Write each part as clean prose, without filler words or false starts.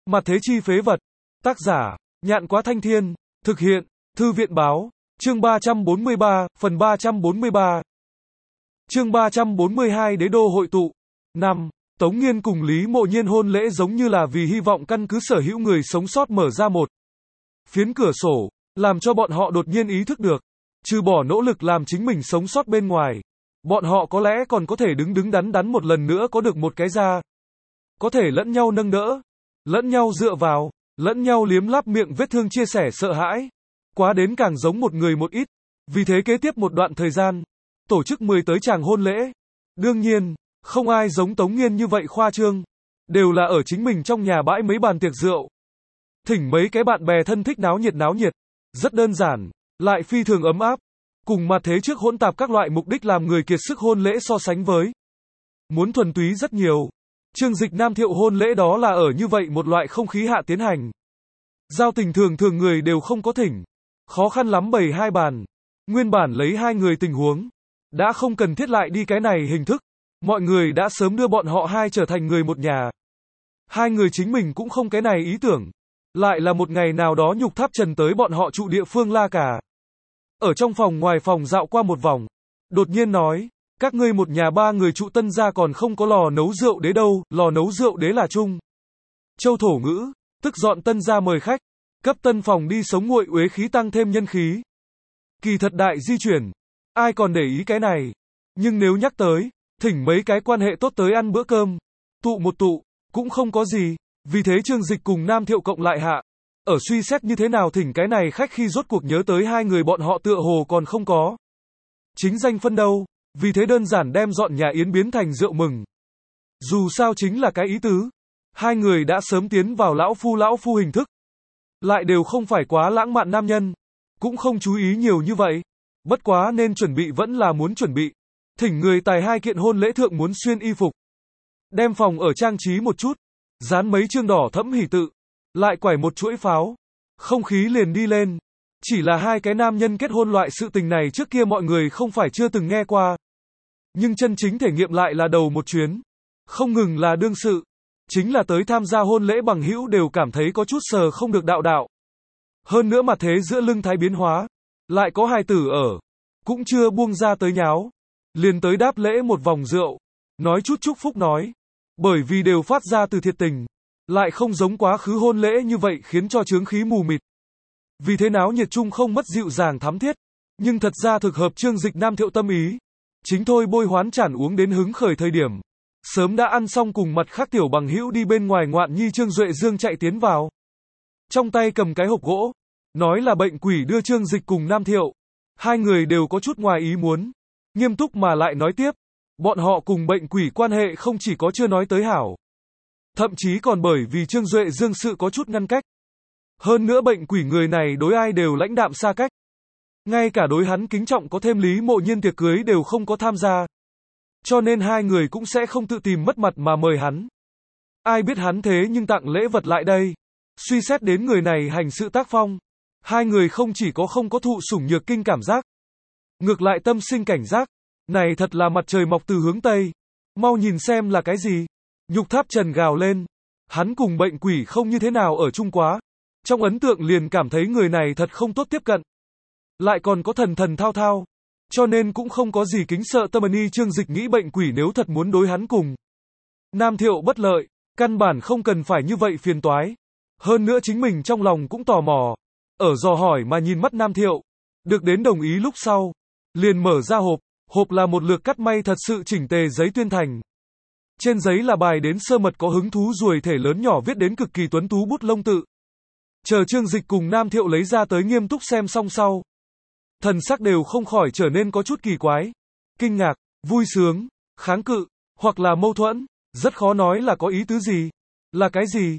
Mặt thế chi phế vật. Tác giả, Nhạn Quá Thanh Thiên. Thực hiện, Thư viện báo. Chương 343, phần 343. Chương 342 Đế đô hội tụ. 5. Tống Nghiên cùng Lý Mộ Nhiên hôn lễ giống như là vì hy vọng căn cứ sở hữu người sống sót mở ra một phiến cửa sổ, làm cho bọn họ đột nhiên ý thức được, trừ bỏ nỗ lực làm chính mình sống sót bên ngoài, bọn họ có lẽ còn có thể đứng đứng đắn đắn một lần nữa có được một cái ra. Có thể lẫn nhau nâng đỡ, lẫn nhau dựa vào, lẫn nhau liếm láp miệng vết thương chia sẻ sợ hãi. Quá đến càng giống một người một ít. Vì thế kế tiếp một đoạn thời gian, tổ chức 10 tới chàng hôn lễ. Đương nhiên, không ai giống Tống Nghiên như vậy khoa trương. Đều là ở chính mình trong nhà bãi mấy bàn tiệc rượu. Thỉnh mấy cái bạn bè thân thích náo nhiệt. Rất đơn giản, lại phi thường ấm áp. Cùng mặt thế trước hỗn tạp các loại mục đích làm người kiệt sức hôn lễ so sánh với. Muốn thuần túy rất nhiều. Trương Dịch Nam Thiệu hôn lễ đó là ở như vậy một loại không khí hạ tiến hành. Giao tình thường người đều không có thỉnh. Khó khăn lắm bày hai bàn. Nguyên bản lấy hai người tình huống. Đã không cần thiết lại đi cái này hình thức. Mọi người đã sớm đưa bọn họ hai trở thành người một nhà. Hai người chính mình cũng không cái này ý tưởng. Lại là một ngày nào đó Nhục Tháp Trần tới bọn họ trụ địa phương La Cả. Ở trong phòng ngoài phòng dạo qua một vòng. Đột nhiên nói, các ngươi một nhà ba người trụ Tân gia còn không có lò nấu rượu đế đâu, lò nấu rượu đế là Trung Châu thổ ngữ, tức dọn Tân gia mời khách, cấp tân phòng đi sống nguội uế khí tăng thêm nhân khí. Kỳ thật đại di chuyển, ai còn để ý cái này, nhưng nếu nhắc tới, thỉnh mấy cái quan hệ tốt tới ăn bữa cơm, tụ một tụ, cũng không có gì, vì thế Trương Dịch cùng Nam Thiệu cộng lại hạ. Ở suy xét như thế nào thỉnh cái này khách khi rốt cuộc nhớ tới hai người bọn họ tựa hồ còn không có chính danh phân đâu. Vì thế đơn giản đem dọn nhà yến biến thành rượu mừng. Dù sao chính là cái ý tứ. Hai người đã sớm tiến vào lão phu hình thức. Lại đều không phải quá lãng mạn nam nhân. Cũng không chú ý nhiều như vậy. Bất quá nên chuẩn bị vẫn là muốn chuẩn bị. Thỉnh người tài hai kiện hôn lễ thượng muốn xuyên y phục. Đem phòng ở trang trí một chút. Dán mấy chương đỏ thẫm hỷ tự. Lại quải một chuỗi pháo. Không khí liền đi lên. Chỉ là hai cái nam nhân kết hôn loại sự tình này trước kia mọi người không phải chưa từng nghe qua. Nhưng chân chính thể nghiệm lại là đầu một chuyến. Không ngừng là đương sự. Chính là tới tham gia hôn lễ bằng hữu đều cảm thấy có chút sờ không được đạo. Hơn nữa mặt thế giữa lưng thái biến hóa. Lại có hài tử ở. Cũng chưa buông ra tới nháo. Liền tới đáp lễ một vòng rượu. Nói chút chúc phúc nói. Bởi vì đều phát ra từ thiệt tình. Lại không giống quá khứ hôn lễ như vậy khiến cho chướng khí mù mịt. Vì thế náo nhiệt chung không mất dịu dàng thắm thiết. Nhưng thật ra thực hợp Trương Dịch Nam Thiệu tâm ý. Chính thôi bôi hoán chản uống đến hứng khởi thời điểm. Sớm đã ăn xong cùng mặt khác tiểu bằng hữu đi bên ngoài ngoạn nhi Trương Duệ Dương chạy tiến vào. Trong tay cầm cái hộp gỗ. Nói là bệnh quỷ đưa Trương Dịch cùng Nam Thiệu. Hai người đều có chút ngoài ý muốn. Nghiêm túc mà lại nói tiếp. Bọn họ cùng bệnh quỷ quan hệ không chỉ có chưa nói tới hảo. Thậm chí còn bởi vì Trương Duệ Dương sự có chút ngăn cách. Hơn nữa bệnh quỷ người này đối ai đều lãnh đạm xa cách. Ngay cả đối hắn kính trọng có thêm Lý Mộ Nhiên tiệc cưới đều không có tham gia. Cho nên hai người cũng sẽ không tự tìm mất mặt mà mời hắn. Ai biết hắn thế nhưng tặng lễ vật lại đây. Suy xét đến người này hành sự tác phong. Hai người không chỉ có không có thụ sủng nhược kinh cảm giác. Ngược lại tâm sinh cảnh giác. Này thật là mặt trời mọc từ hướng Tây. Mau nhìn xem là cái gì. Nhục Tháp Trần gào lên. Hắn cùng bệnh quỷ không như thế nào ở chung quá. Trong ấn tượng liền cảm thấy người này thật không tốt tiếp cận. Lại còn có thần thao. Cho nên cũng không có gì kính sợ tâm ni Trương Dịch nghĩ bệnh quỷ nếu thật muốn đối hắn cùng Nam Thiệu bất lợi, căn bản không cần phải như vậy phiền toái. Hơn nữa chính mình trong lòng cũng tò mò. Ở dò hỏi mà nhìn mắt Nam Thiệu. Được đến đồng ý lúc sau. Liền mở ra hộp. Hộp là một lược cắt may thật sự chỉnh tề giấy tuyên thành. Trên giấy là bài đến sơ mật có hứng thú ruồi thể lớn nhỏ viết đến cực kỳ tuấn tú bút lông tự. Chờ Trương Dịch cùng Nam Thiệu lấy ra tới nghiêm túc xem xong sau. Thần sắc đều không khỏi trở nên có chút kỳ quái. Kinh ngạc, vui sướng, kháng cự, hoặc là mâu thuẫn. Rất khó nói là có ý tứ gì. Là cái gì?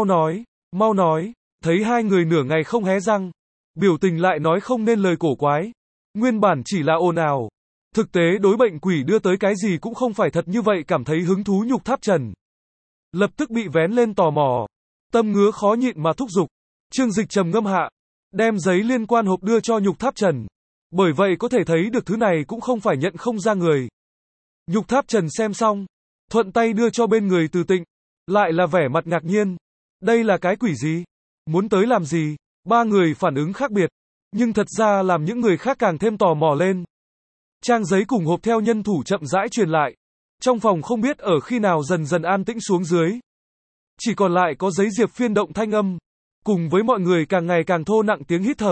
Mau nói. Thấy hai người nửa ngày không hé răng. Biểu tình lại nói không nên lời cổ quái. Nguyên bản chỉ là ồn ào. Thực tế đối bệnh quỷ đưa tới cái gì cũng không phải thật như vậy cảm thấy hứng thú Nhục Tháp Trần. Lập tức bị vén lên tò mò. Tâm ngứa khó nhịn mà thúc giục. Trương Dịch trầm ngâm hạ. Đem giấy liên quan hộp đưa cho Nhục Tháp Trần. Bởi vậy có thể thấy được thứ này cũng không phải nhận không ra người. Nhục Tháp Trần xem xong. Thuận tay đưa cho bên người Từ Tịnh. Lại là vẻ mặt ngạc nhiên. Đây là cái quỷ gì? Muốn tới làm gì? Ba người phản ứng khác biệt, nhưng thật ra làm những người khác càng thêm tò mò lên. Trang giấy cùng hộp theo nhân thủ chậm rãi truyền lại. Trong phòng không biết ở khi nào dần dần an tĩnh xuống dưới. Chỉ còn lại có giấy diệp phiên động thanh âm, cùng với mọi người càng ngày càng thô nặng tiếng hít thở.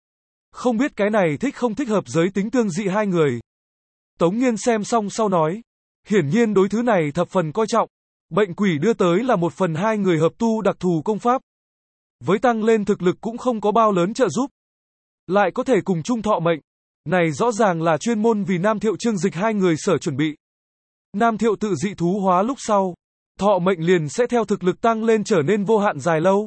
Không biết cái này thích không thích hợp giới tính tương dị hai người. Tống Nghiên xem xong sau nói, hiển nhiên đối thứ này thập phần coi trọng. Bệnh quỷ đưa tới là một phần hai người hợp tu đặc thù công pháp. Với tăng lên thực lực cũng không có bao lớn trợ giúp. Lại có thể cùng chung thọ mệnh. Này rõ ràng là chuyên môn vì Nam Thiệu Trương Dịch hai người sở chuẩn bị. Nam Thiệu tự dị thú hóa lúc sau, thọ mệnh liền sẽ theo thực lực tăng lên trở nên vô hạn dài lâu.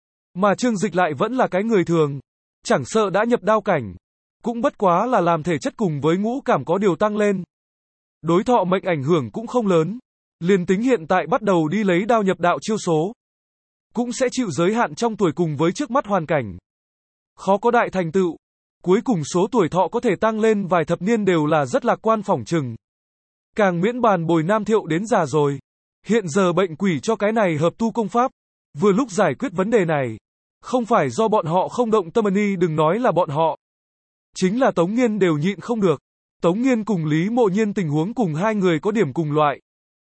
Mà Trương Dịch lại vẫn là cái người thường, chẳng sợ đã nhập đao cảnh, cũng bất quá là làm thể chất cùng với ngũ cảm có điều tăng lên. Đối thọ mệnh ảnh hưởng cũng không lớn, liền tính hiện tại bắt đầu đi lấy đao nhập đạo chiêu số, cũng sẽ chịu giới hạn trong tuổi cùng với trước mắt hoàn cảnh. Khó có đại thành tựu, cuối cùng số tuổi thọ có thể tăng lên vài thập niên đều là rất lạc quan phỏng chừng. Càng miễn bàn bồi Nam Thiệu đến già rồi. Hiện giờ bệnh quỷ cho cái này hợp tu công pháp, vừa lúc giải quyết vấn đề này. Không phải do bọn họ không động tâm ni, đừng nói là bọn họ. Chính là Tống Nghiên đều nhịn không được. Tống Nghiên cùng Lý Mộ Nhiên tình huống cùng hai người có điểm cùng loại.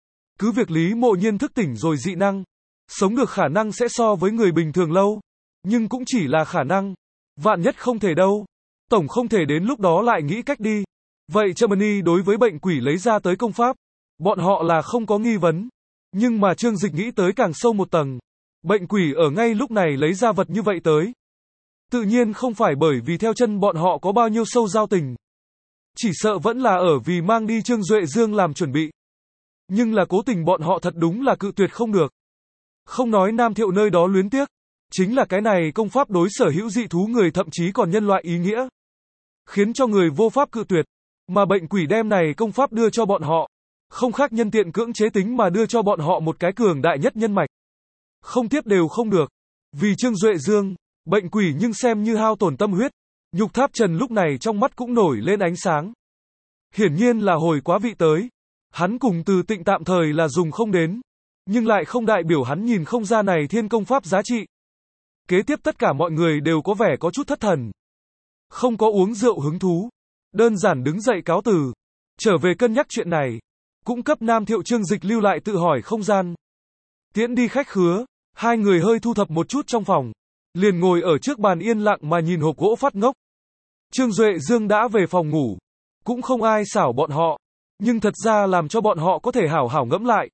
Cứ việc Lý Mộ Nhiên thức tỉnh rồi dị năng, sống được khả năng sẽ so với người bình thường lâu, nhưng cũng chỉ là khả năng. Vạn nhất không thể đâu. Tổng không thể đến lúc đó lại nghĩ cách đi. Vậy Germany đối với bệnh quỷ lấy ra tới công pháp, bọn họ là không có nghi vấn. Nhưng mà Trương Dịch nghĩ tới càng sâu một tầng. Bệnh quỷ ở ngay lúc này lấy ra vật như vậy tới. Tự nhiên không phải bởi vì theo chân bọn họ có bao nhiêu sâu giao tình. Chỉ sợ vẫn là ở vì mang đi Trương Duệ Dương làm chuẩn bị. Nhưng là cố tình bọn họ thật đúng là cự tuyệt không được. Không nói Nam Thiệu nơi đó luyến tiếc. Chính là cái này công pháp đối sở hữu dị thú người thậm chí còn nhân loại ý nghĩa. Khiến cho người vô pháp cự tuyệt. Mà bệnh quỷ đem này công pháp đưa cho bọn họ. Không khác nhân tiện cưỡng chế tính mà đưa cho bọn họ một cái cường đại nhất nhân mạch. Không tiếp đều không được. Vì Trương Duệ Dương, bệnh quỷ nhưng xem như hao tổn tâm huyết. Nhục Tháp Trần lúc này trong mắt cũng nổi lên ánh sáng. Hiển nhiên là hồi quá vị tới. Hắn cùng Từ Tịnh tạm thời là dùng không đến. Nhưng lại không đại biểu hắn nhìn không ra này thiên công pháp giá trị. Kế tiếp tất cả mọi người đều có vẻ có chút thất thần. Không có uống rượu hứng thú. Đơn giản đứng dậy cáo từ. Trở về cân nhắc chuyện này. Cũng cấp Nam Thiệu Trương Dịch lưu lại tự hỏi không gian. Tiễn đi khách khứa. Hai người hơi thu thập một chút trong phòng. Liền ngồi ở trước bàn yên lặng mà nhìn hộp gỗ phát ngốc. Trương Duệ Dương đã về phòng ngủ. Cũng không ai xảo bọn họ. Nhưng thật ra làm cho bọn họ có thể hảo hảo ngẫm lại.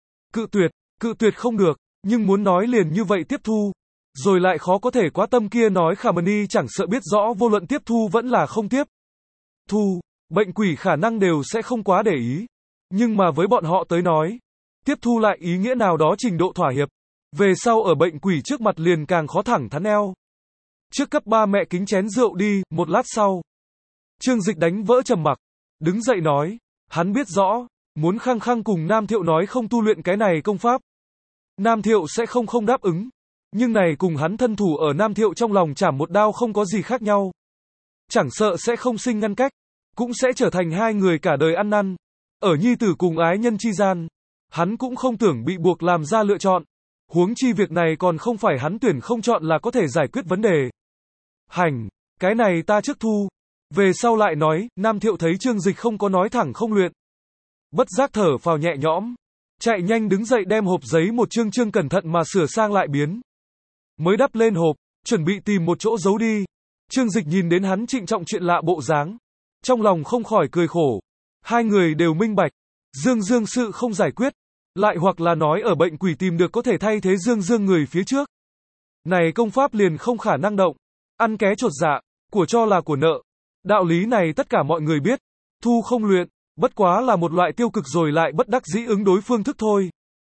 Cự tuyệt không được. Nhưng muốn nói liền như vậy tiếp thu. Rồi lại khó có thể quá tâm kia nói Khamani chẳng sợ biết rõ vô luận tiếp thu vẫn là không tiếp thu, bệnh quỷ khả năng đều sẽ không quá để ý. Nhưng mà với bọn họ tới nói, tiếp thu lại ý nghĩa nào đó trình độ thỏa hiệp. Về sau ở bệnh quỷ trước mặt liền càng khó thẳng thắn eo. Trước cấp ba mẹ kính chén rượu đi, một lát sau. Trương Dịch đánh vỡ trầm mặc, đứng dậy nói, hắn biết rõ, muốn khăng khăng cùng Nam Thiệu nói không tu luyện cái này công pháp. Nam Thiệu sẽ không đáp ứng. Nhưng này cùng hắn thân thủ ở Nam Thiệu trong lòng chảm một đao không có gì khác nhau. Chẳng sợ sẽ không sinh ngăn cách, cũng sẽ trở thành hai người cả đời ăn năn. Ở nhi tử cùng ái nhân chi gian, hắn cũng không tưởng bị buộc làm ra lựa chọn. Huống chi việc này còn không phải hắn tuyển không chọn là có thể giải quyết vấn đề. Hành, cái này ta trước thu. Về sau lại nói, Nam Thiệu thấy Trương Dịch không có nói thẳng không luyện. Bất giác thở phào nhẹ nhõm. Chạy nhanh đứng dậy đem hộp giấy một chương cẩn thận mà sửa sang lại biến. Mới đắp lên hộp, chuẩn bị tìm một chỗ giấu đi. Trương Dịch nhìn đến hắn trịnh trọng chuyện lạ bộ dáng. Trong lòng không khỏi cười khổ. Hai người đều minh bạch. Dương sự không giải quyết. Lại hoặc là nói ở bệnh quỷ tìm được có thể thay thế Dương người phía trước. Này công pháp liền không khả năng động. Ăn ké chột dạ, của cho là của nợ. Đạo lý này tất cả mọi người biết. Thu không luyện, bất quá là một loại tiêu cực rồi lại bất đắc dĩ ứng đối phương thức thôi.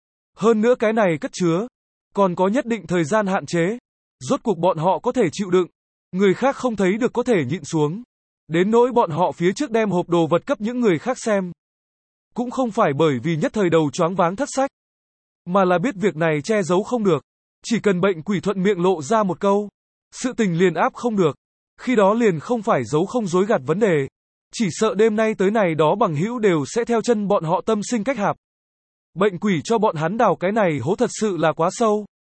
Hơn nữa cái này cất chứa. Còn có nhất định thời gian hạn chế. Rốt cuộc bọn họ có thể chịu đựng. Người khác không thấy được có thể nhịn xuống. Đến nỗi bọn họ phía trước đem hộp đồ vật cấp những người khác xem. Cũng không phải bởi vì nhất thời đầu choáng váng thất sách. Mà là biết việc này che giấu không được. Chỉ cần bệnh quỷ thuận miệng lộ ra một câu. Sự tình liền áp không được. Khi đó liền không phải giấu không dối gạt vấn đề. Chỉ sợ đêm nay tới này đó bằng hữu đều sẽ theo chân bọn họ tâm sinh cách hạp. Bệnh quỷ cho bọn hắn đào cái này hố thật sự là quá sâu.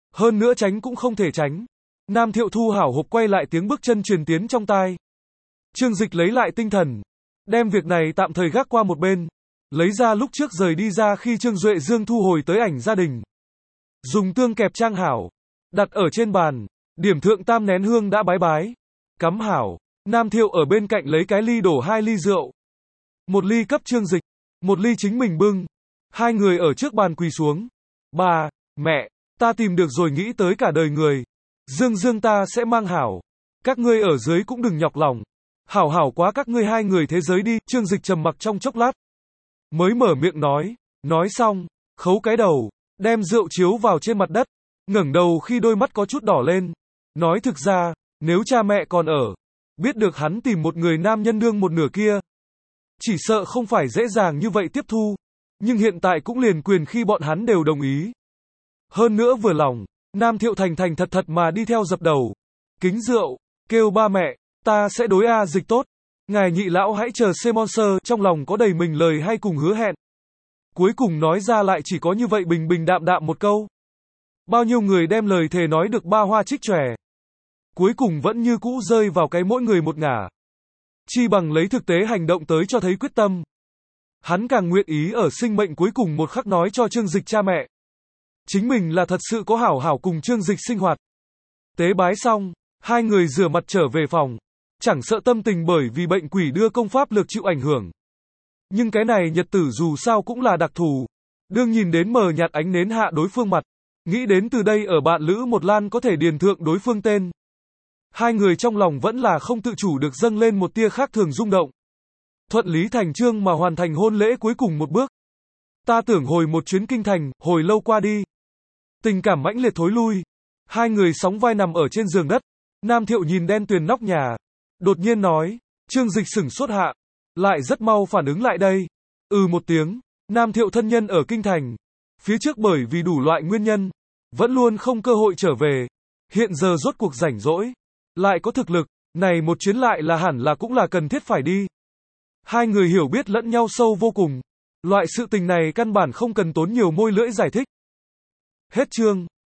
Hơn nữa tránh cũng không thể tránh. Nam Thiệu thu hảo hộp quay lại tiếng bước chân truyền tiến trong tai. Trương Dịch lấy lại tinh thần, đem việc này tạm thời gác qua một bên, lấy ra lúc trước rời đi ra khi Trương Duệ Dương thu hồi tới ảnh gia đình. Dùng tương kẹp trang hảo, đặt ở trên bàn, điểm thượng tam nén hương đã bái, cắm hảo. Nam Thiệu ở bên cạnh lấy cái ly đổ 2 ly rượu. Một ly cấp Trương Dịch, một ly chính mình bưng. Hai người ở trước bàn quỳ xuống. Bà, mẹ, ta tìm được rồi, nghĩ tới cả đời người. Dương Dương ta sẽ mang hảo. Các ngươi ở dưới cũng đừng nhọc lòng. Hảo hảo quá các ngươi hai người thế giới đi. Trương Dịch trầm mặc trong chốc lát, mới mở miệng nói xong, khấu cái đầu, đem rượu chiếu vào trên mặt đất, ngẩng đầu khi đôi mắt có chút đỏ lên. Nói thực ra, nếu cha mẹ còn ở, biết được hắn tìm một người nam nhân đương một nửa kia, chỉ sợ không phải dễ dàng như vậy tiếp thu, nhưng hiện tại cũng liền quyền khi bọn hắn đều đồng ý. Hơn nữa vừa lòng, Nam Thiệu thành thành thật thật mà đi theo dập đầu, kính rượu, kêu ba mẹ, ta sẽ đối A Dịch tốt, ngài nhị lão hãy chờ Monster, trong lòng có đầy mình lời hay cùng hứa hẹn. Cuối cùng nói ra lại chỉ có như vậy bình bình đạm đạm một câu. Bao nhiêu người đem lời thề nói được ba hoa trích tròe, cuối cùng vẫn như cũ rơi vào cái mỗi người một ngả. Chi bằng lấy thực tế hành động tới cho thấy quyết tâm. Hắn càng nguyện ý ở sinh mệnh cuối cùng một khắc nói cho Trương Dịch cha mẹ, chính mình là thật sự có hảo hảo cùng Trương Dịch sinh hoạt. Tế bái xong, hai người rửa mặt trở về phòng, chẳng sợ tâm tình bởi vì bệnh quỷ đưa công pháp lực chịu ảnh hưởng. Nhưng cái này nhật tử dù sao cũng là đặc thù. Đương nhìn đến mờ nhạt ánh nến hạ đối phương mặt, nghĩ đến từ đây ở bạn lữ một lan có thể điền thượng đối phương tên. Hai người trong lòng vẫn là không tự chủ được dâng lên một tia khác thường rung động. Thuận lý thành chương mà hoàn thành hôn lễ cuối cùng một bước. Ta tưởng hồi một chuyến kinh thành, hồi lâu qua đi. Tình cảm mãnh liệt thối lui. Hai người sóng vai nằm ở trên giường đất. Nam Thiệu nhìn đen tuyền nóc nhà, đột nhiên nói. Trương Dịch sửng sốt hạ, lại rất mau phản ứng lại đây. Một tiếng. Nam Thiệu thân nhân ở kinh thành, phía trước bởi vì đủ loại nguyên nhân, vẫn luôn không cơ hội trở về. Hiện giờ rốt cuộc rảnh rỗi, lại có thực lực, này một chuyến lại là hẳn là cũng là cần thiết phải đi. Hai người hiểu biết lẫn nhau sâu vô cùng. Loại sự tình này căn bản không cần tốn nhiều môi lưỡi giải thích. Hết chương.